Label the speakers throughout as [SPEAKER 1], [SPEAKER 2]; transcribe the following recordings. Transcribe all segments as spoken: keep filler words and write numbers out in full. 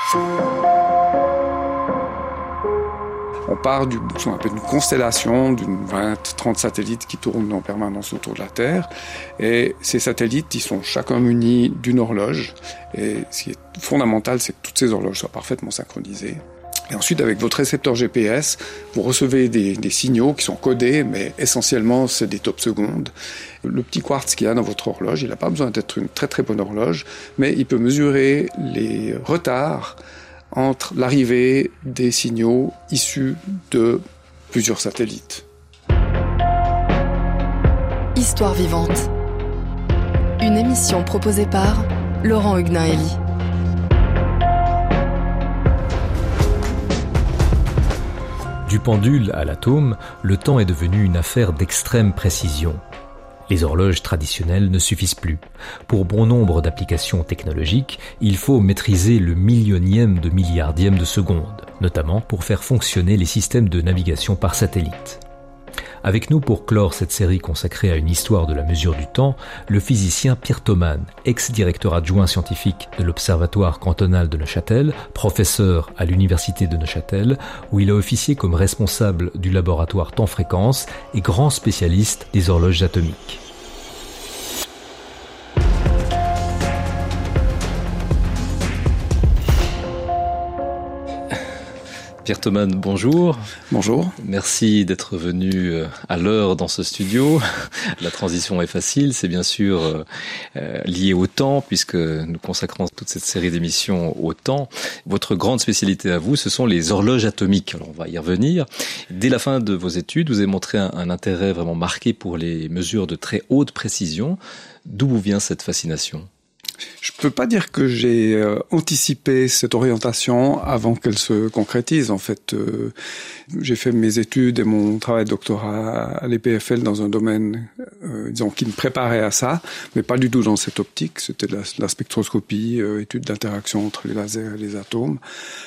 [SPEAKER 1] On part du, ce qu'on appelle une constellation d'une vingt à trente satellites qui tournent en permanence autour de la Terre. Et ces satellites, ils sont chacun munis d'une horloge. Et ce qui est fondamental, c'est que toutes ces horloges soient parfaitement synchronisées. Et ensuite, avec votre récepteur G P S, vous recevez des, des signaux qui sont codés, mais essentiellement, c'est des top-secondes. Le petit quartz qu'il y a dans votre horloge, il n'a pas besoin d'être une très très bonne horloge, mais il peut mesurer les retards entre l'arrivée des signaux issus de plusieurs satellites.
[SPEAKER 2] Histoire vivante. Une émission proposée par Laurent Huguenin-Hélie.
[SPEAKER 3] Du pendule à l'atome, le temps est devenu une affaire d'extrême précision. Les horloges traditionnelles ne suffisent plus. Pour bon nombre d'applications technologiques, il faut maîtriser le millionième de milliardième de seconde, notamment pour faire fonctionner les systèmes de navigation par satellite. Avec nous pour clore cette série consacrée à une histoire de la mesure du temps, le physicien Pierre Thomann, ex-directeur adjoint scientifique de l'Observatoire cantonal de Neuchâtel, professeur à l'Université de Neuchâtel, où il a officié comme responsable du laboratoire temps-fréquence et grand spécialiste des horloges atomiques. Pierre Thomann, bonjour.
[SPEAKER 1] Bonjour.
[SPEAKER 3] Merci d'être venu à l'heure dans ce studio. La transition est facile, c'est bien sûr euh, lié au temps, puisque nous consacrons toute cette série d'émissions au temps. Votre grande spécialité à vous, ce sont les horloges atomiques. Alors on va y revenir. Dès la fin de vos études, vous avez montré un, un intérêt vraiment marqué pour les mesures de très haute précision. D'où vous vient cette fascination ?
[SPEAKER 1] Je peux pas dire que j'ai euh, anticipé cette orientation avant qu'elle se concrétise. En fait, euh, j'ai fait mes études et mon travail de doctorat à l'E P F L dans un domaine, euh, disons, qui me préparait à ça, mais pas du tout dans cette optique. C'était la, la spectroscopie, euh, étude d'interaction entre les lasers et les atomes.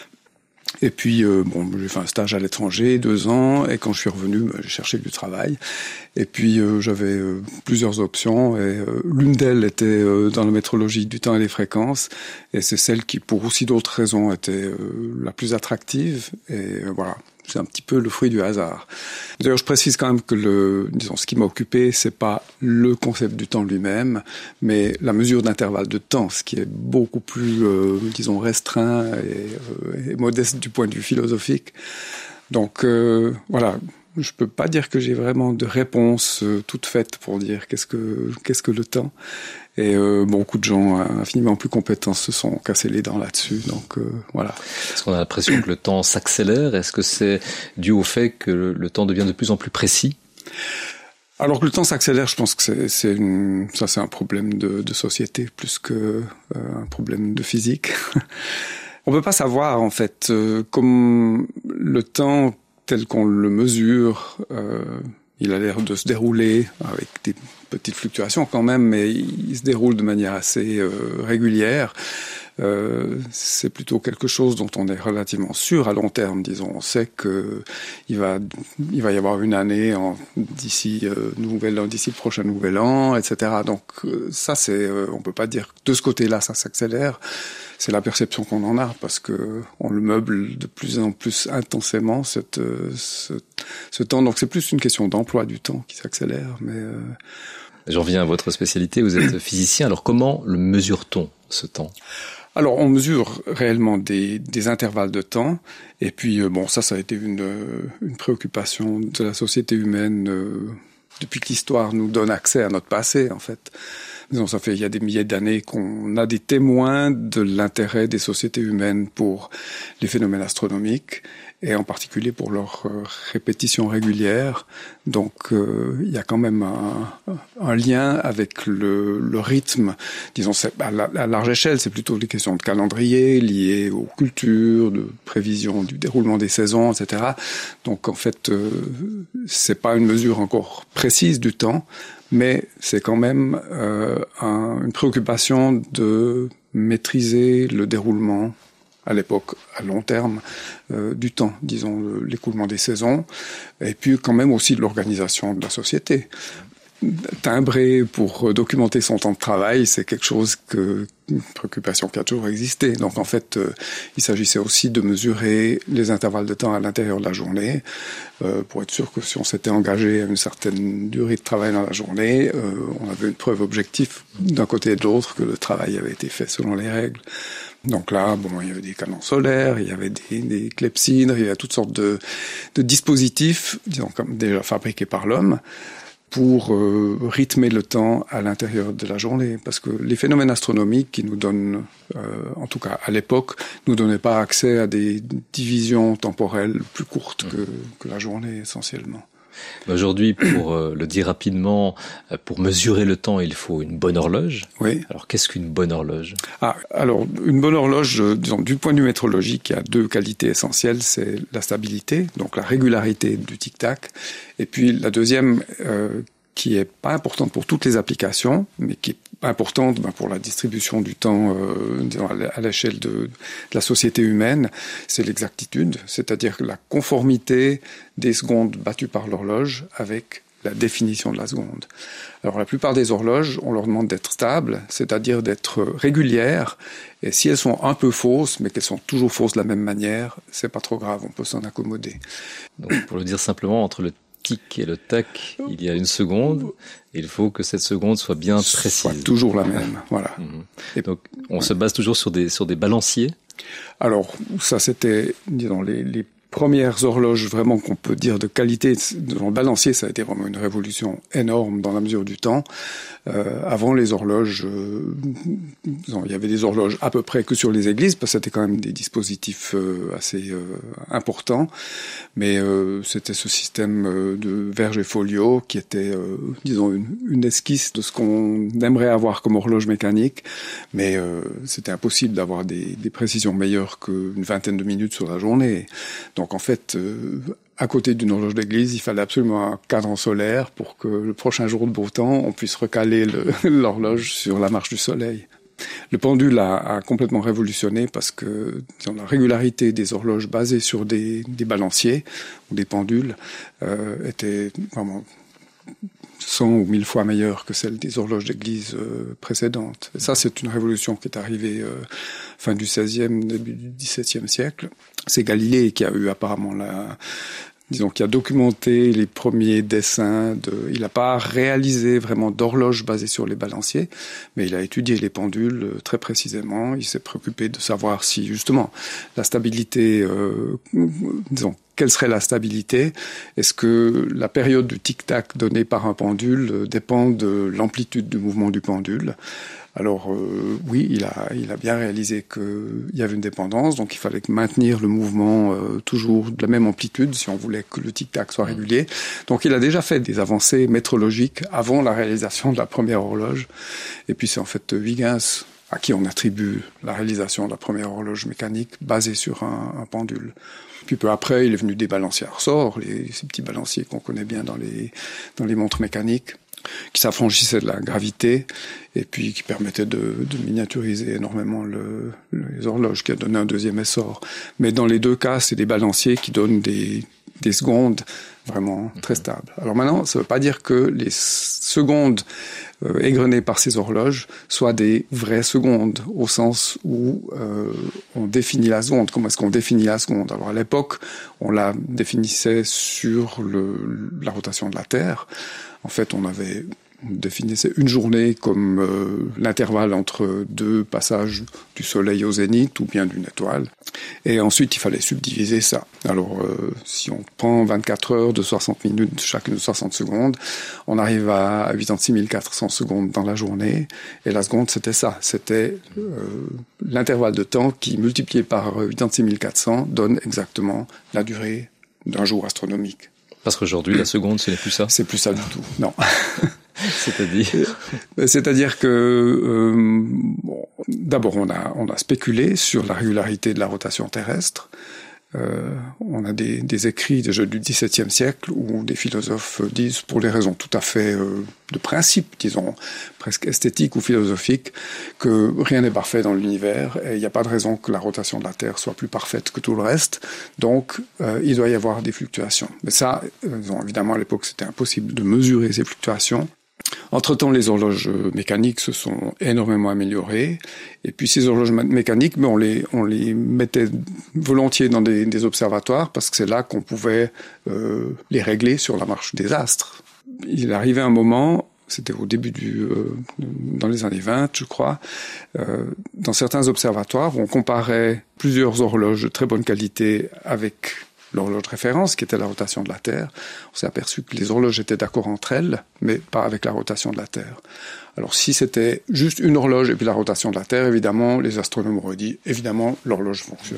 [SPEAKER 1] Et puis, euh, bon, j'ai fait un stage à l'étranger, deux ans, et quand je suis revenu, bah, j'ai cherché du travail. Et puis, euh, j'avais euh, plusieurs options, et euh, l'une d'elles était euh, dans la métrologie du temps et des fréquences, et c'est celle qui, pour aussi d'autres raisons, était euh, la plus attractive, et euh, voilà. C'est un petit peu le fruit du hasard. D'ailleurs, je précise quand même que le, disons, ce qui m'a occupé, c'est pas le concept du temps lui-même, mais la mesure d'intervalle de temps, ce qui est beaucoup plus, euh, disons, restreint et, euh, et modeste du point de vue philosophique. Donc, euh, voilà. Je peux pas dire que j'ai vraiment de réponse euh, toute faite pour dire qu'est-ce que qu'est-ce que le temps. Et euh, beaucoup de gens infiniment plus compétents se sont cassés les dents là-dessus. Donc euh, voilà.
[SPEAKER 3] Est-ce qu'on a l'impression que le temps s'accélère ? Est-ce que c'est dû au fait que le, le temps devient de plus en plus précis ?
[SPEAKER 1] Alors que le temps s'accélère, je pense que c'est, c'est une, ça c'est un problème de, de société plus que euh, un problème de physique. On peut pas savoir en fait euh, comme le temps tel qu'on le mesure, euh, il a l'air de se dérouler avec des petites fluctuations quand même, mais il se déroule de manière assez euh, régulière. Euh, c'est plutôt quelque chose dont on est relativement sûr à long terme, disons. On sait que il va, il va y avoir une année en, d'ici euh, nouvel an, d'ici le prochain nouvel an, et cetera. Donc euh, ça, c'est, euh, on peut pas dire que de ce côté-là, ça s'accélère. C'est la perception qu'on en a parce que on le meuble de plus en plus intensément cette, euh, ce, ce temps. Donc c'est plus une question d'emploi du temps qui s'accélère, mais. Euh...
[SPEAKER 3] J'en viens à votre spécialité. Vous êtes physicien. Alors comment le mesure-t-on ce temps ?
[SPEAKER 1] Alors, on mesure réellement des, des intervalles de temps, et puis euh, bon, ça, ça a été une, une préoccupation de la société humaine euh, depuis que l'histoire nous donne accès à notre passé, en fait. Disons, ça fait il y a des milliers d'années qu'on a des témoins de l'intérêt des sociétés humaines pour les phénomènes astronomiques, et en particulier pour leur euh, répétition régulière. Donc, euh, il y a quand même un, un lien avec le, le rythme. Disons, c'est, à, la, à large échelle, c'est plutôt des questions de calendrier liées aux cultures, de prévision du déroulement des saisons, et cetera. Donc, en fait, euh, c'est pas une mesure encore précise du temps, mais c'est quand même euh, un, une préoccupation de maîtriser le déroulement à l'époque, à long terme, euh, du temps, disons, l'écoulement des saisons, et puis quand même aussi de l'organisation de la société. timbrer pour documenter son temps de travail, c'est quelque chose que une préoccupation qui a toujours existé. Donc en fait, euh, il s'agissait aussi de mesurer les intervalles de temps à l'intérieur de la journée euh, pour être sûr que si on s'était engagé à une certaine durée de travail dans la journée, euh, on avait une preuve objective d'un côté et de l'autre que le travail avait été fait selon les règles. Donc là, bon, il y avait des canons solaires, il y avait des, des clepsydres, il y avait toutes sortes de, de dispositifs, disons comme déjà fabriqués par l'homme, pour euh, rythmer le temps à l'intérieur de la journée. Parce que les phénomènes astronomiques qui nous donnent, euh, en tout cas à l'époque, nous donnaient pas accès à des divisions temporelles plus courtes que, que la journée essentiellement.
[SPEAKER 3] Aujourd'hui, pour euh, le dire rapidement, pour mesurer le temps, il faut une bonne horloge.
[SPEAKER 1] Oui.
[SPEAKER 3] Alors, qu'est-ce qu'une bonne horloge ?
[SPEAKER 1] Ah, alors, une bonne horloge, disons, du point de vue métrologique, il y a deux qualités essentielles. C'est la stabilité, donc la régularité du tic-tac. Et puis, la deuxième, euh, qui est pas importante pour toutes les applications, mais qui est importante ben, pour la distribution du temps euh, disons, à l'échelle de, de la société humaine, c'est l'exactitude, c'est-à-dire la conformité des secondes battues par l'horloge avec la définition de la seconde. Alors la plupart des horloges, on leur demande d'être stables, c'est-à-dire d'être régulières, et si elles sont un peu fausses, mais qu'elles sont toujours fausses de la même manière, c'est pas trop grave, on peut s'en accommoder.
[SPEAKER 3] Donc, pour le dire simplement, entre le tic et le tac, il y a une seconde. Il faut que cette seconde soit bien précise.
[SPEAKER 1] Soit toujours la même, voilà.
[SPEAKER 3] Mmh. Et donc, on ouais. se base toujours sur des sur des balanciers.
[SPEAKER 1] Alors, ça c'était, disons, les, les premières horloges vraiment qu'on peut dire de qualité. Dans le balancier, ça a été vraiment une révolution énorme dans la mesure du temps. Euh, avant les horloges, euh, disons, il y avait des horloges à peu près que sur les églises, parce que c'était quand même des dispositifs euh, assez euh, importants. Mais euh, c'était ce système euh, de verge et folio qui était, euh, disons, une, une esquisse de ce qu'on aimerait avoir comme horloge mécanique. Mais euh, c'était impossible d'avoir des, des précisions meilleures qu'une vingtaine de minutes sur la journée. Donc en fait, euh, à côté d'une horloge d'église, il fallait absolument un cadran solaire pour que le prochain jour de beau temps, on puisse recaler le, l'horloge sur la marche du soleil. Le pendule a, a complètement révolutionné parce que disons, la régularité des horloges basées sur des, des balanciers ou des pendules euh, était vraiment cent ou mille fois meilleure que celle des horloges d'église euh, précédentes. Et ça, c'est une révolution qui est arrivée euh, fin du seizième, début du dix-septième siècle. C'est Galilée qui a eu apparemment la... disons, qui a documenté les premiers dessins. De, il n'a pas réalisé vraiment d'horloge basée sur les balanciers, mais il a étudié les pendules très précisément. Il s'est préoccupé de savoir si, justement, la stabilité, euh, disons, quelle serait la stabilité ? Est-ce que la période du tic-tac donnée par un pendule dépend de l'amplitude du mouvement du pendule ? Alors euh, oui, il a, il a bien réalisé qu'il y avait une dépendance, donc il fallait maintenir le mouvement euh, toujours de la même amplitude si on voulait que le tic-tac soit régulier. Donc il a déjà fait des avancées métrologiques avant la réalisation de la première horloge. Et puis c'est en fait Huygens à qui on attribue la réalisation de la première horloge mécanique basée sur un, un pendule. Puis peu après, il est venu des balanciers à ressort, les, ces petits balanciers qu'on connaît bien dans les, dans les montres mécaniques, qui s'affranchissaient de la gravité et puis qui permettaient de, de miniaturiser énormément le, les horloges, qui a donné un deuxième essor. Mais dans les deux cas, c'est des balanciers qui donnent des, des secondes vraiment très stables. Alors maintenant, ça ne veut pas dire que les secondes euh, égrenées par ces horloges soient des vraies secondes, au sens où euh, on définit la seconde. Comment est-ce qu'on définit la seconde ? Alors à l'époque, on la définissait sur le, la rotation de la Terre. En fait, on avait on définissait une journée comme euh, l'intervalle entre deux passages du soleil au zénith ou bien d'une étoile. Et ensuite, il fallait subdiviser ça. Alors, euh, si on prend vingt-quatre heures de soixante minutes, chacune de soixante secondes, on arrive à quatre-vingt-six mille quatre cents secondes dans la journée. Et la seconde, c'était ça. C'était euh, l'intervalle de temps qui, multiplié par quatre-vingt-six mille quatre cents, donne exactement la durée d'un jour astronomique.
[SPEAKER 3] Parce qu'aujourd'hui, la seconde, ce n'est plus ça ?
[SPEAKER 1] C'est plus ça du tout, non.
[SPEAKER 3] C'est-à-dire
[SPEAKER 1] C'est-à-dire que euh, bon, d'abord on a on a spéculé sur la régularité de la rotation terrestre. Euh, on a des, des écrits déjà du dix-septième siècle où des philosophes disent, pour des raisons tout à fait euh, de principe, disons presque esthétiques ou philosophiques, que rien n'est parfait dans l'univers et il n'y a pas de raison que la rotation de la Terre soit plus parfaite que tout le reste. Donc euh, il doit y avoir des fluctuations. Mais ça, euh, évidemment à l'époque c'était impossible de mesurer ces fluctuations. Entre-temps, les horloges mécaniques se sont énormément améliorées. Et puis ces horloges mécaniques, mais on les on les mettait volontiers dans des, des observatoires parce que c'est là qu'on pouvait euh, les régler sur la marche des astres. Il arrivait un moment, c'était au début du euh, dans les années vingt, je crois, euh, dans certains observatoires, on comparait plusieurs horloges de très bonne qualité avec l'horloge de référence, qui était la rotation de la Terre. On s'est aperçu que les horloges étaient d'accord entre elles, mais pas avec la rotation de la Terre. Alors si c'était juste une horloge et puis la rotation de la Terre, évidemment, les astronomes auraient dit, évidemment, l'horloge fonctionne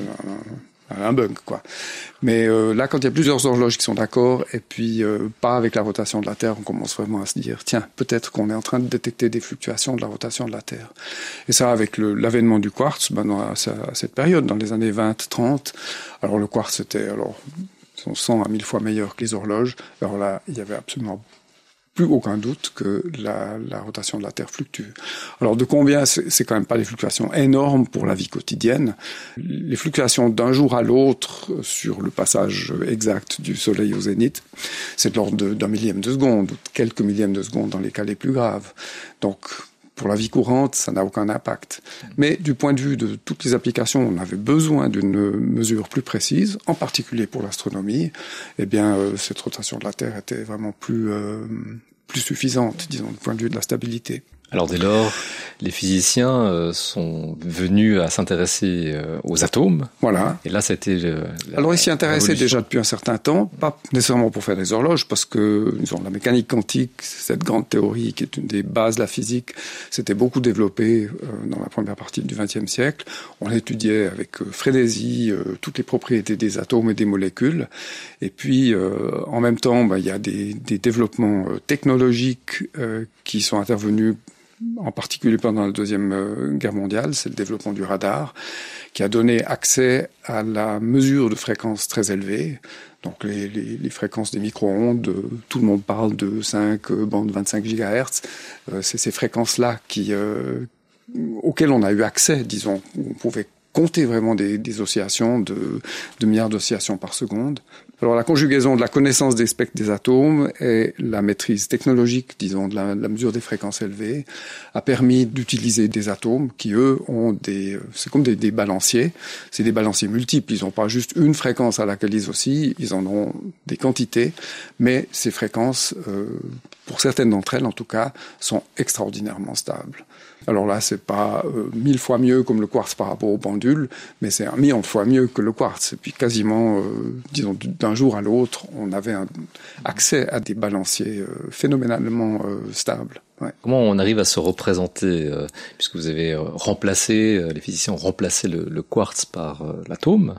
[SPEAKER 1] à un, à un bug, quoi. Mais euh, là, quand il y a plusieurs horloges qui sont d'accord et puis euh, pas avec la rotation de la Terre, on commence vraiment à se dire, tiens, peut-être qu'on est en train de détecter des fluctuations de la rotation de la Terre. Et ça, avec le, l'avènement du quartz, ben, dans, à, à cette période, dans les années vingt trente, alors le quartz était alors cent à mille fois meilleur que les horloges. Alors là, il y avait absolument plus aucun doute que la, la rotation de la Terre fluctue. Alors de combien, c'est, c'est quand même pas des fluctuations énormes pour la vie quotidienne. Les fluctuations d'un jour à l'autre sur le passage exact du Soleil au zénith, c'est de l'ordre de, d'un millième de seconde, ou quelques millièmes de seconde dans les cas les plus graves. Donc pour la vie courante, ça n'a aucun impact. Mais du point de vue de toutes les applications, on avait besoin d'une mesure plus précise, en particulier pour l'astronomie. Eh bien, euh, cette rotation de la Terre était vraiment plus euh, plus suffisante, disons, du point de vue de la stabilité.
[SPEAKER 4] Alors dès lors, les physiciens euh, sont venus à s'intéresser euh, aux atomes.
[SPEAKER 1] Voilà.
[SPEAKER 4] Et là, c'était le, la,
[SPEAKER 1] Alors ils s'y intéressaient déjà depuis un certain temps, pas nécessairement pour faire des horloges, parce que disons, la mécanique quantique, cette grande théorie qui est une des bases de la physique, s'était beaucoup développée euh, dans la première partie du vingtième siècle. On étudiait avec euh, frénésie euh, toutes les propriétés des atomes et des molécules. Et puis, euh, en même temps, bah, il y a des, des développements euh, technologiques euh, qui sont intervenus en particulier pendant la Deuxième Guerre mondiale, c'est le développement du radar, qui a donné accès à la mesure de fréquences très élevées. Donc les, les, les fréquences des micro-ondes, tout le monde parle de cinq bandes vingt-cinq gigahertz. Euh, c'est ces fréquences-là qui, euh, auxquelles on a eu accès, disons. On pouvait compter vraiment des, des oscillations de, de milliards d'oscillations par seconde. Alors la conjugaison de la connaissance des spectres des atomes et la maîtrise technologique, disons, de la, de la mesure des fréquences élevées, a permis d'utiliser des atomes qui, eux, ont des... C'est comme des, des balanciers. C'est des balanciers multiples. Ils n'ont pas juste une fréquence à laquelle ils oscillent, ils en ont des quantités, mais ces fréquences, euh, pour certaines d'entre elles en tout cas, sont extraordinairement stables. Alors là, c'est pas euh, mille fois mieux comme le quartz par rapport au pendule, mais c'est un million de fois mieux que le quartz. Et puis quasiment, euh, disons, d'un jour à l'autre, on avait un accès à des balanciers euh, phénoménalement euh, stables. Ouais.
[SPEAKER 4] Comment on arrive à se représenter, euh, puisque vous avez remplacé, euh, les physiciens ont remplacé le, le quartz par euh, l'atome,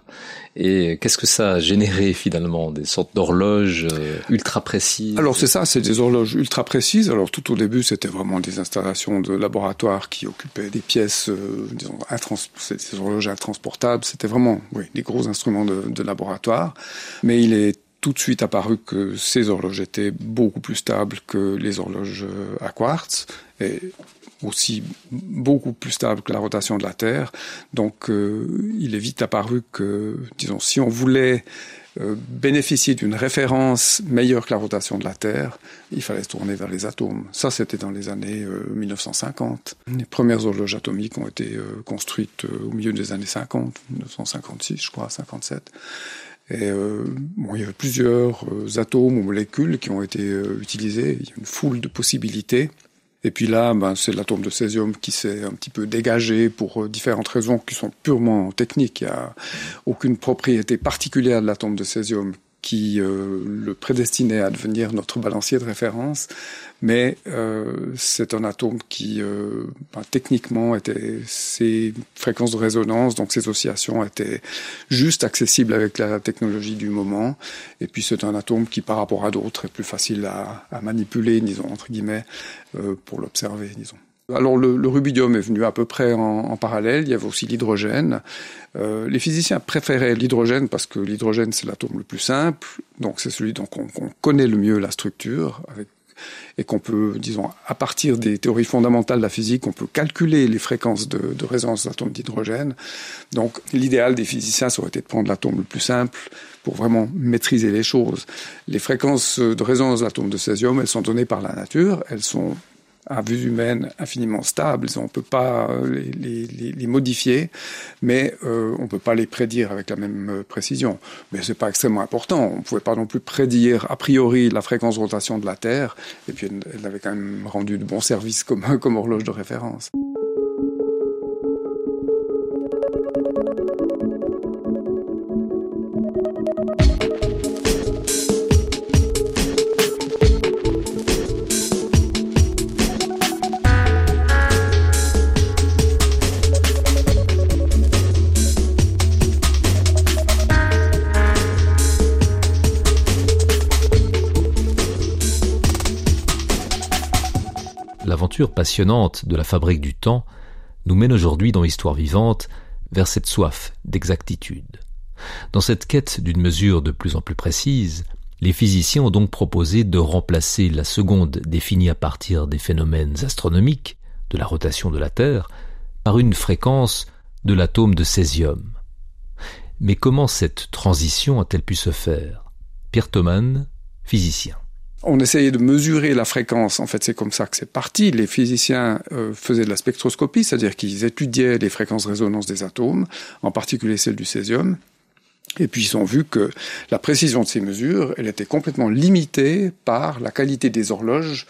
[SPEAKER 4] et qu'est-ce que ça a généré finalement, des sortes d'horloges euh, ultra précises?
[SPEAKER 1] Alors c'est ça, c'est des horloges ultra précises. Alors tout au début, c'était vraiment des installations de laboratoire qui occupaient des pièces, euh, disons, intrans- des horloges intransportables. C'était vraiment, oui, des gros instruments de, de laboratoire. Mais il est tout de suite apparu que ces horloges étaient beaucoup plus stables que les horloges à quartz et aussi beaucoup plus stables que la rotation de la Terre. Donc, euh, il est vite apparu que, disons, si on voulait euh, bénéficier d'une référence meilleure que la rotation de la Terre, il fallait se tourner vers les atomes. Ça, c'était dans les années euh, mille neuf cent cinquante. Les premières horloges atomiques ont été euh, construites euh, au milieu des années cinquante, mille neuf cent cinquante-six, je crois, cinquante-sept. Et euh, bon, il y avait plusieurs euh, atomes ou molécules qui ont été euh, utilisés. Il y a une foule de possibilités. Et puis là, ben, c'est l'atome de césium qui s'est un petit peu dégagé pour euh, différentes raisons qui sont purement techniques. Il n'y a aucune propriété particulière de l'atome de césium qui euh, le prédestinait à devenir notre balancier de référence, mais euh, c'est un atome qui, euh, ben, techniquement, était ses fréquences de résonance, donc ses oscillations étaient juste accessibles avec la technologie du moment, et puis c'est un atome qui, par rapport à d'autres, est plus facile à, à manipuler, disons, entre guillemets, euh, pour l'observer, disons. Alors le, le rubidium est venu à peu près en, en parallèle, il y avait aussi l'hydrogène. Euh, les physiciens préféraient l'hydrogène parce que l'hydrogène c'est l'atome le plus simple, donc c'est celui dont on, on connaît le mieux la structure, avec et qu'on peut, disons, à partir des théories fondamentales de la physique, on peut calculer les fréquences de, de résonance d'atomes d'hydrogène. Donc, l'idéal des physiciens, ça aurait été de prendre l'atome le plus simple pour vraiment maîtriser les choses. Les fréquences de résonance d'atomes de césium, elles sont données par la nature, elles sont à vue humaine infiniment stables, on ne peut pas les, les, les modifier, mais euh, on ne peut pas les prédire avec la même précision. Mais ce n'est pas extrêmement important, on ne pouvait pas non plus prédire a priori la fréquence de rotation de la Terre, et puis elle, elle avait quand même rendu de bons services comme, comme horloge de référence.
[SPEAKER 3] L'aventure passionnante de la fabrique du temps nous mène aujourd'hui dans l'histoire vivante vers cette soif d'exactitude. Dans cette quête d'une mesure de plus en plus précise, les physiciens ont donc proposé de remplacer la seconde définie à partir des phénomènes astronomiques de la rotation de la Terre par une fréquence de l'atome de césium. Mais comment cette transition a-t-elle pu se faire ? Pierre Thoman, physicien.
[SPEAKER 1] On essayait de mesurer la fréquence, en fait c'est comme ça que c'est parti. Les physiciens euh, faisaient de la spectroscopie, c'est-à-dire qu'ils étudiaient les fréquences de résonance des atomes, en particulier celles du césium, et puis ils ont vu que la précision de ces mesures, elle était complètement limitée par la qualité des horloges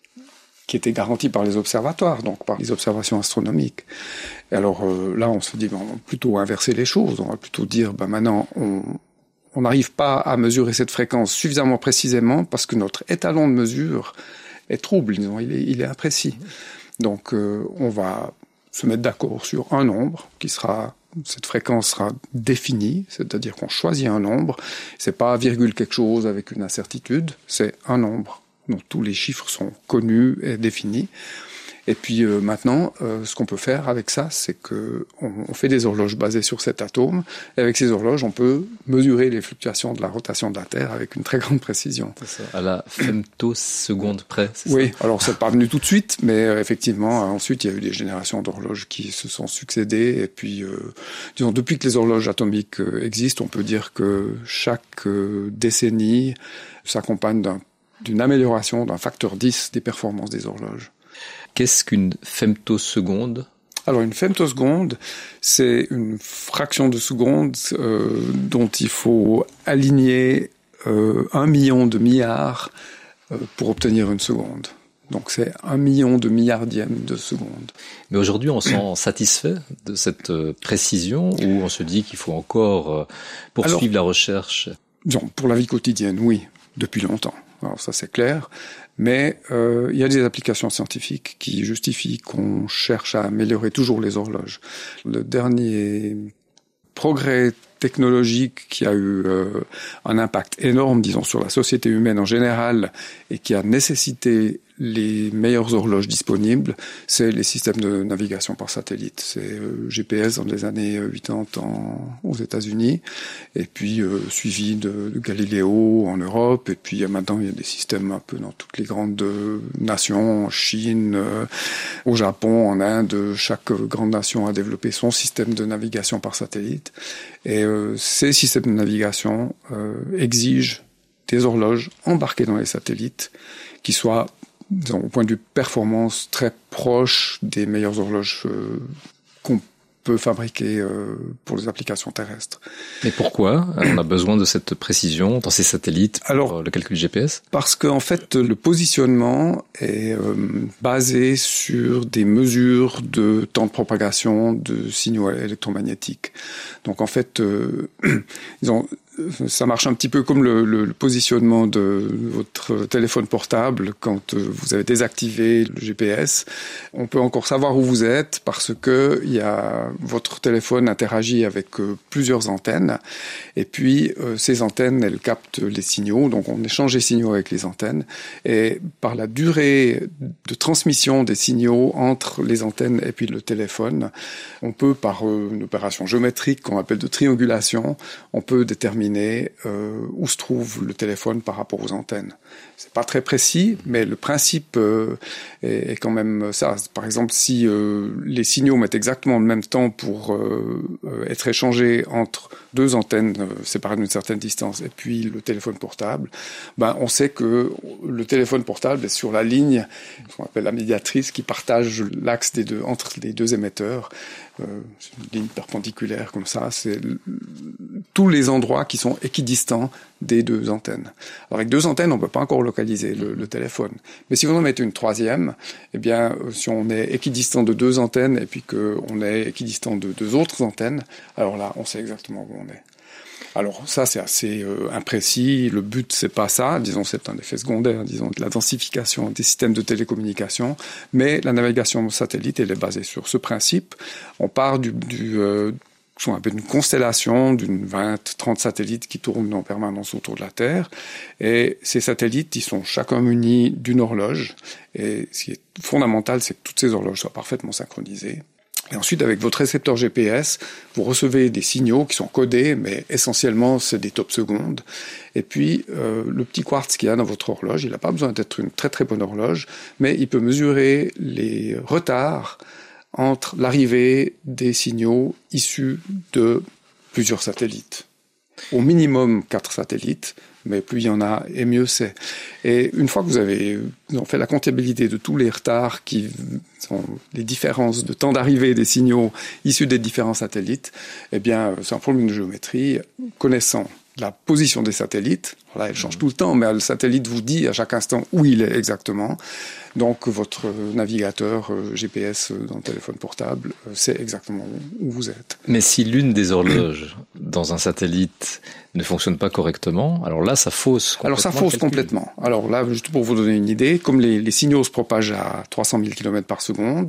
[SPEAKER 1] qui étaient garanties par les observatoires, donc par les observations astronomiques. Et alors euh, là on se dit, ben, on va plutôt inverser les choses, on va plutôt dire, ben maintenant on... on n'arrive pas à mesurer cette fréquence suffisamment précisément parce que notre étalon de mesure est trouble, disons, il est, il est imprécis. Donc euh, on va se mettre d'accord sur un nombre qui sera, cette fréquence sera définie, c'est-à-dire qu'on choisit un nombre, c'est pas virgule quelque chose avec une incertitude, c'est un nombre dont tous les chiffres sont connus et définis. Et puis euh, maintenant, euh, ce qu'on peut faire avec ça, c'est que on, on fait des horloges basées sur cet atome. Et avec ces horloges, on peut mesurer les fluctuations de la rotation de la Terre avec une très grande précision.
[SPEAKER 4] C'est ça, à la femtoseconde près, c'est
[SPEAKER 1] oui,
[SPEAKER 4] ça ?
[SPEAKER 1] alors c'est pas venu tout de suite, mais euh, effectivement, euh, ensuite il y a eu des générations d'horloges qui se sont succédées. Et puis, euh, disons, depuis que les horloges atomiques euh, existent, on peut dire que chaque euh, décennie s'accompagne d'un, d'une amélioration d'un facteur dix des performances des horloges.
[SPEAKER 4] Qu'est-ce qu'une femtoseconde ?
[SPEAKER 1] Alors une femtoseconde, c'est une fraction de seconde euh, dont il faut aligner euh, un million de milliards euh, pour obtenir une seconde. Donc c'est un million de milliardièmes de seconde.
[SPEAKER 4] Mais aujourd'hui, on s'en satisfait de cette euh, précision ou on se dit qu'il faut encore euh, poursuivre Alors, la recherche ?
[SPEAKER 1] Disons, pour la vie quotidienne, oui, depuis longtemps. Alors ça c'est clair. Mais euh, il y a des applications scientifiques qui justifient qu'on cherche à améliorer toujours les horloges. Le dernier progrès technologique qui a eu euh, un impact énorme, disons, sur la société humaine en général et qui a nécessité les meilleures horloges disponibles, c'est les systèmes de navigation par satellite. C'est euh, G P S dans les années quatre-vingt-dix en, aux États-Unis, et puis euh, suivi de, de Galileo en Europe, et puis maintenant il y a des systèmes un peu dans toutes les grandes euh, nations, en Chine, euh, au Japon, en Inde. Chaque euh, grande nation a développé son système de navigation par satellite, et euh, ces systèmes de navigation euh, exigent des horloges embarquées dans les satellites qui soient, disons, au point de vue performance, très proche des meilleures horloges euh, qu'on peut fabriquer euh, pour les applications terrestres.
[SPEAKER 4] Mais pourquoi on a besoin de cette précision dans ces satellites pour
[SPEAKER 1] Alors,
[SPEAKER 4] le calcul G P S ?
[SPEAKER 1] Parce qu'en fait, le positionnement est euh, basé sur des mesures de temps de propagation de signaux électromagnétiques. Donc en fait, euh, disons, ça marche un petit peu comme le, le, le positionnement de votre téléphone portable quand vous avez désactivé le G P S. On peut encore savoir où vous êtes parce que il y a, votre téléphone interagit avec euh, plusieurs antennes, et puis euh, ces antennes, elles captent les signaux, donc on échange les signaux avec les antennes, et par la durée de transmission des signaux entre les antennes et puis le téléphone, on peut, par euh, une opération géométrique qu'on appelle de triangulation, on peut déterminer déterminer euh, où se trouve le téléphone par rapport aux antennes. C'est pas très précis, mais le principe euh, est, est quand même ça. Par exemple, si euh, les signaux mettent exactement le même temps pour euh, être échangés entre deux antennes euh, séparées d'une certaine distance et puis le téléphone portable, ben on sait que le téléphone portable est sur la ligne qu'on appelle la médiatrice qui partage l'axe des deux entre les deux émetteurs. Euh, c'est une ligne perpendiculaire comme ça, c'est l- tous les endroits qui sont équidistants des deux antennes. Alors avec deux antennes, on ne peut pas encore localiser le, le téléphone. Mais si vous en mettez une troisième, eh bien, euh, si on est équidistant de deux antennes et puis qu'on est équidistant de deux autres antennes, alors là, on sait exactement où on est. Alors ça, c'est assez euh, imprécis. Le but, c'est pas ça. Disons, c'est un effet secondaire, disons, de la densification des systèmes de télécommunication. Mais la navigation satellite, elle est basée sur ce principe. On part du, du euh, ce qu'on appelle une constellation d'une vingt, trente satellites qui tournent en permanence autour de la Terre. Et ces satellites, ils sont chacun munis d'une horloge. Et ce qui est fondamental, c'est que toutes ces horloges soient parfaitement synchronisées. Et ensuite, avec votre récepteur G P S, vous recevez des signaux qui sont codés, mais essentiellement, c'est des top secondes. Et puis, euh, le petit quartz qu'il y a dans votre horloge, il n'a pas besoin d'être une très très bonne horloge, mais il peut mesurer les retards entre l'arrivée des signaux issus de plusieurs satellites. Au minimum quatre satellites, mais plus il y en a, et mieux c'est. Et une fois que vous avez vous avez fait la comptabilité de tous les retards qui sont les différences de temps d'arrivée des signaux issus des différents satellites, eh bien, c'est un problème de géométrie. Connaissant la position des satellites, là, elle change tout le temps, mais le satellite vous dit à chaque instant où il est exactement. Donc, votre navigateur euh, G P S dans le téléphone portable euh, sait exactement où vous êtes.
[SPEAKER 4] Mais si l'une des horloges dans un satellite ne fonctionne pas correctement, alors là, ça fausse complètement.
[SPEAKER 1] Alors, ça fausse complètement. Alors là, juste pour vous donner une idée, comme les, les signaux se propagent à trois cent mille kilomètres par seconde,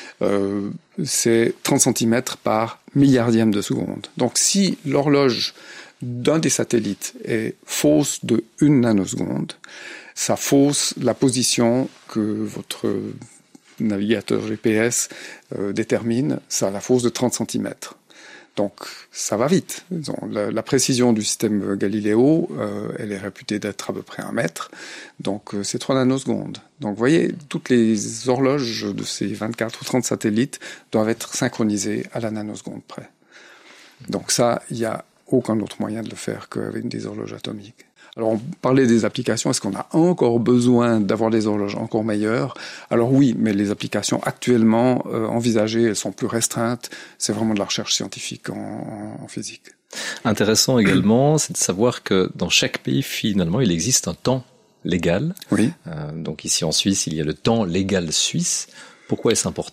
[SPEAKER 1] euh, c'est trente centimètres par milliardième de seconde. Donc, si l'horloge d'un des satellites est fausse de une nanoseconde, ça fausse la position que votre navigateur G P S euh, détermine, ça la fausse de trente centimètres. Donc, ça va vite. La, la précision du système Galileo, euh, elle est réputée d'être à peu près un mètre. Donc, euh, c'est trois nanosecondes. Donc, vous voyez, toutes les horloges de ces vingt-quatre ou trente satellites doivent être synchronisées à la nanoseconde près. Donc ça, il y a aucun autre moyen de le faire qu'avec des horloges atomiques. Alors, on parlait des applications. Est-ce qu'on a encore besoin d'avoir des horloges encore meilleures? Alors oui, mais les applications actuellement euh, envisagées, elles sont plus restreintes. C'est vraiment de la recherche scientifique en, en physique.
[SPEAKER 4] Intéressant également, c'est de savoir que dans chaque pays, finalement, il existe un temps légal.
[SPEAKER 1] Oui.
[SPEAKER 4] Euh, donc ici en Suisse, il y a le temps légal suisse. Pourquoi est-ce important ?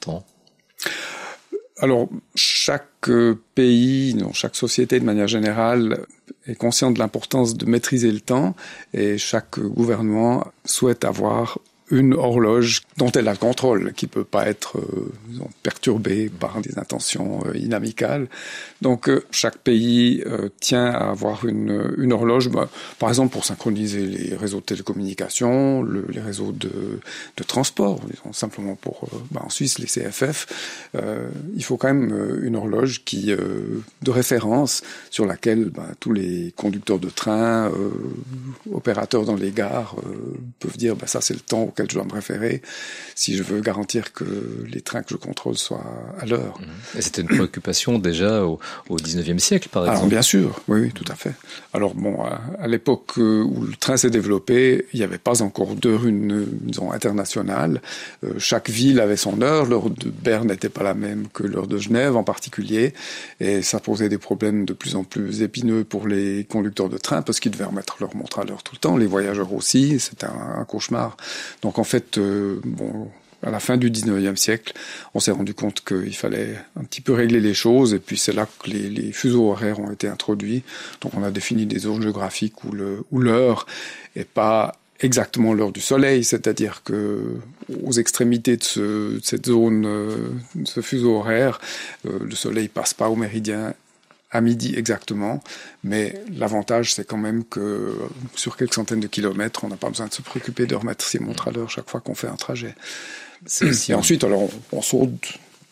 [SPEAKER 1] Alors, chaque pays, non, chaque société de manière générale est conscient de l'importance de maîtriser le temps et chaque gouvernement souhaite avoir une horloge dont elle a le contrôle, qui peut pas être euh, disons, perturbée par des intentions euh, inamicales. Donc euh, chaque pays euh, tient à avoir une, une horloge, bah, par exemple pour synchroniser les réseaux de télécommunications, le, les réseaux de, de transport, disons, simplement pour, euh, bah, en Suisse, les C F F. Euh, il faut quand même euh, une horloge qui euh, de référence sur laquelle bah, tous les conducteurs de train, euh, opérateurs dans les gares euh, peuvent dire bah, ça c'est le temps auquel je dois me référer si je veux garantir que les trains que je contrôle soient à l'heure.
[SPEAKER 4] Et c'était une préoccupation déjà au, au dix-neuvième siècle, par exemple.
[SPEAKER 1] Alors bien sûr, oui, oui, tout à fait. Alors bon, à, à l'époque où le train s'est développé, il n'y avait pas encore d'heure une, disons, internationale. Euh, chaque ville avait son heure. L'heure de Berne n'était pas la même que l'heure de Genève en particulier, et ça posait des problèmes de plus en plus épineux pour les conducteurs de train parce qu'ils devaient remettre leur montre à l'heure tout le temps. Les voyageurs aussi, c'était un, un cauchemar. Donc en fait, euh, bon, à la fin du dix-neuvième siècle, on s'est rendu compte qu'il fallait un petit peu régler les choses, et puis c'est là que les, les fuseaux horaires ont été introduits. Donc on a défini des zones géographiques où, le, où l'heure est pas exactement l'heure du soleil, c'est-à-dire que aux extrémités de, ce, de cette zone, euh, de ce fuseau horaire, euh, le soleil passe pas au méridien à midi exactement, mais l'avantage c'est quand même que sur quelques centaines de kilomètres, on n'a pas besoin de se préoccuper de remettre ses montres à l'heure chaque fois qu'on fait un trajet. C'est aussi, et ensuite, alors on, on saute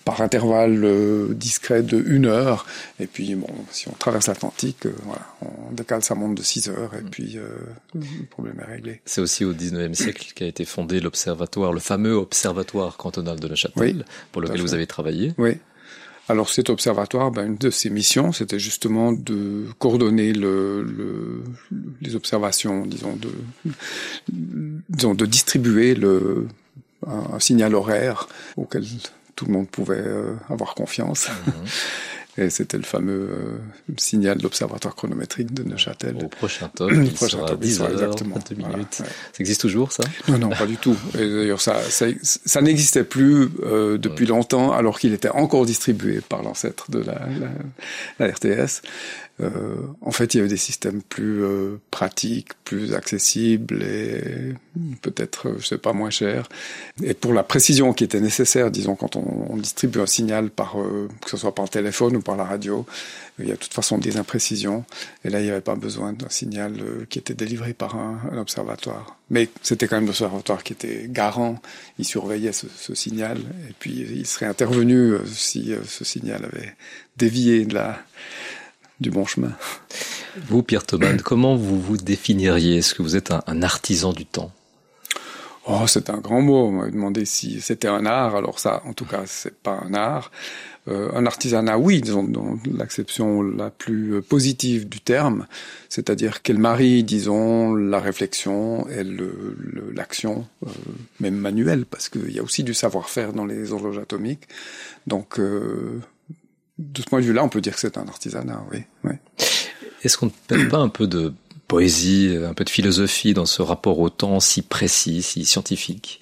[SPEAKER 1] par intervalle euh, discret de une heure. Et puis, bon, si on traverse l'Atlantique, euh, voilà, on décale sa montre de six heures et puis euh, le problème est réglé.
[SPEAKER 4] C'est aussi au dix-neuvième siècle qu'a été fondé l'observatoire, le fameux observatoire cantonal de Neuchâtel, oui, pour lequel vous avez travaillé.
[SPEAKER 1] Oui. Alors cet observatoire, ben, une de ses missions, c'était justement de coordonner le, le, les observations, disons, de, disons, de distribuer le, un, un signal horaire auquel tout le monde pouvait euh, avoir confiance. Mmh. Et c'était le fameux euh, signal de l'observatoire chronométrique de Neuchâtel.
[SPEAKER 4] Au prochain top, il
[SPEAKER 1] prochain
[SPEAKER 4] sera
[SPEAKER 1] top,
[SPEAKER 4] dix heures,
[SPEAKER 1] exactement.
[SPEAKER 4] vingt minutes.
[SPEAKER 1] Voilà, ouais.
[SPEAKER 4] Ça existe toujours, ça?
[SPEAKER 1] Non, non, pas du tout. Et d'ailleurs, ça, ça, ça n'existait plus euh, depuis ouais. longtemps, alors qu'il était encore distribué par l'ancêtre de la, la, la R T S. Euh, en fait, il y avait des systèmes plus euh, pratiques, plus accessibles et peut-être, je sais pas, moins chers. Et pour la précision qui était nécessaire, disons, quand on, on distribue un signal par, euh, que ce soit par téléphone ou par la radio, il y a de toute façon des imprécisions. Et là, il n'y avait pas besoin d'un signal euh, qui était délivré par un, un observatoire. Mais c'était quand même l'observatoire qui était garant. Il surveillait ce, ce signal et puis il serait intervenu euh, si euh, ce signal avait dévié de la du bon chemin.
[SPEAKER 4] Vous, Pierre Thoman, comment vous vous définiriez? Est-ce que vous êtes un, un artisan du temps?
[SPEAKER 1] Oh, c'est un grand mot. On m'a demandé si c'était un art. Alors ça, en tout cas, c'est pas un art. Euh, un artisanat, oui, disons, dans l'acception la plus positive du terme, c'est-à-dire qu'elle marie, disons, la réflexion et le, le, l'action, euh, même manuelle, parce qu'il y a aussi du savoir-faire dans les horloges atomiques. Donc, euh, de ce point de vue-là, on peut dire que c'est un artisanat, oui. oui.
[SPEAKER 4] Est-ce qu'on ne perd pas un peu de poésie, un peu de philosophie dans ce rapport au temps si précis, si scientifique?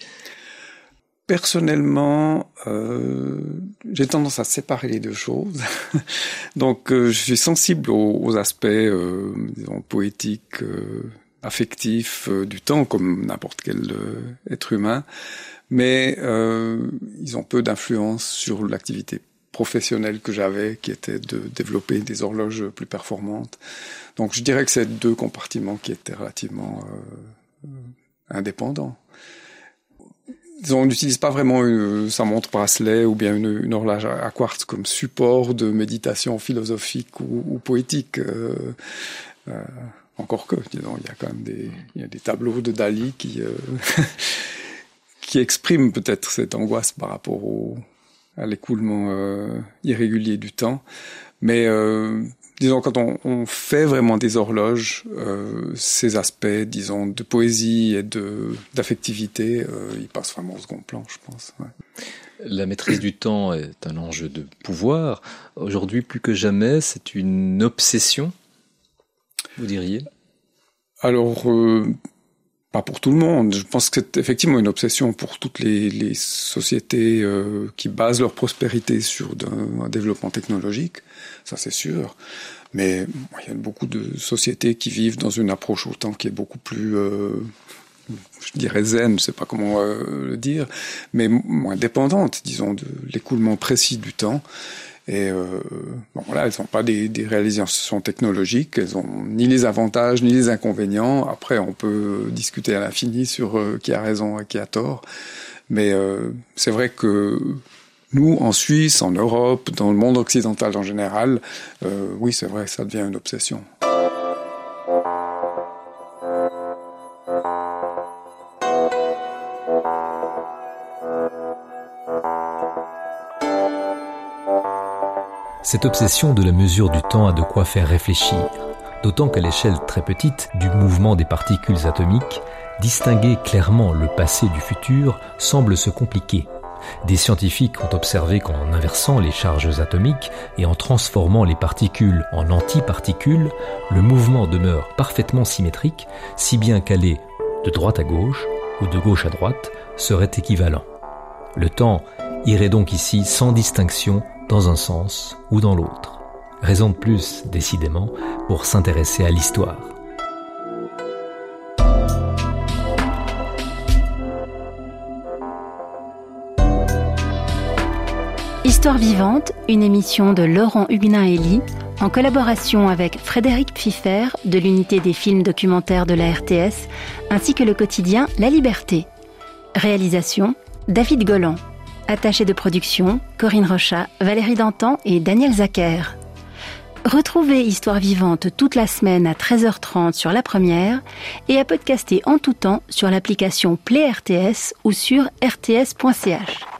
[SPEAKER 1] Personnellement, euh, j'ai tendance à séparer les deux choses. Donc, euh, je suis sensible aux, aux aspects, euh, disons, poétiques, euh, affectifs euh, du temps, comme n'importe quel euh, être humain. Mais euh, ils ont peu d'influence sur l'activité professionnelle que j'avais, qui était de développer des horloges plus performantes. Donc je dirais que c'est deux compartiments qui étaient relativement euh, indépendants. On n'utilise pas vraiment une, sa montre bracelet ou bien une, une horloge à quartz comme support de méditation philosophique ou, ou poétique. Euh, euh, encore que, disons, il y a quand même des, il y a des tableaux de Dali qui, euh, qui expriment peut-être cette angoisse par rapport au à l'écoulement euh, irrégulier du temps. Mais euh, disons, quand on, on fait vraiment des horloges, euh, ces aspects, disons, de poésie et de d'affectivité, euh, ils passent vraiment au second plan, je pense. Ouais.
[SPEAKER 4] La maîtrise du temps est un enjeu de pouvoir. Aujourd'hui, plus que jamais, c'est une obsession, vous diriez? Alors... Euh,
[SPEAKER 1] Pas pour tout le monde. Je pense que c'est effectivement une obsession pour toutes les, les sociétés euh, qui basent leur prospérité sur un, un développement technologique, ça c'est sûr. Mais bon, il y a beaucoup de sociétés qui vivent dans une approche au temps qui est beaucoup plus, euh, je dirais zen, je sais pas comment euh, le dire, mais moins dépendante, disons, de l'écoulement précis du temps. Et euh, bon voilà, elles n'ont pas des, des réalisations technologiques, elles ont ni les avantages ni les inconvénients. Après, on peut discuter à l'infini sur euh, qui a raison et qui a tort. Mais euh, c'est vrai que nous, en Suisse, en Europe, dans le monde occidental en général, euh, oui, c'est vrai, ça devient une obsession.
[SPEAKER 3] Cette obsession de la mesure du temps a de quoi faire réfléchir, d'autant qu'à l'échelle très petite du mouvement des particules atomiques, distinguer clairement le passé du futur semble se compliquer. Des scientifiques ont observé qu'en inversant les charges atomiques et en transformant les particules en antiparticules, le mouvement demeure parfaitement symétrique, si bien qu'aller de droite à gauche ou de gauche à droite serait équivalent. Le temps irait donc ici sans distinction dans un sens ou dans l'autre. Raison de plus, décidément, pour s'intéresser à l'histoire.
[SPEAKER 5] Histoire vivante, une émission de Laurent Huguenin-Hélie, en collaboration avec Frédéric Pfiffer de l'unité des films documentaires de la R T S, ainsi que le quotidien La Liberté. Réalisation, David Golan. Attachés de production, Corinne Rochat, Valérie Dantan et Daniel Zacher. Retrouvez Histoire vivante toute la semaine à treize heures trente sur La Première et à podcaster en tout temps sur l'application Play R T S ou sur r t s point c h.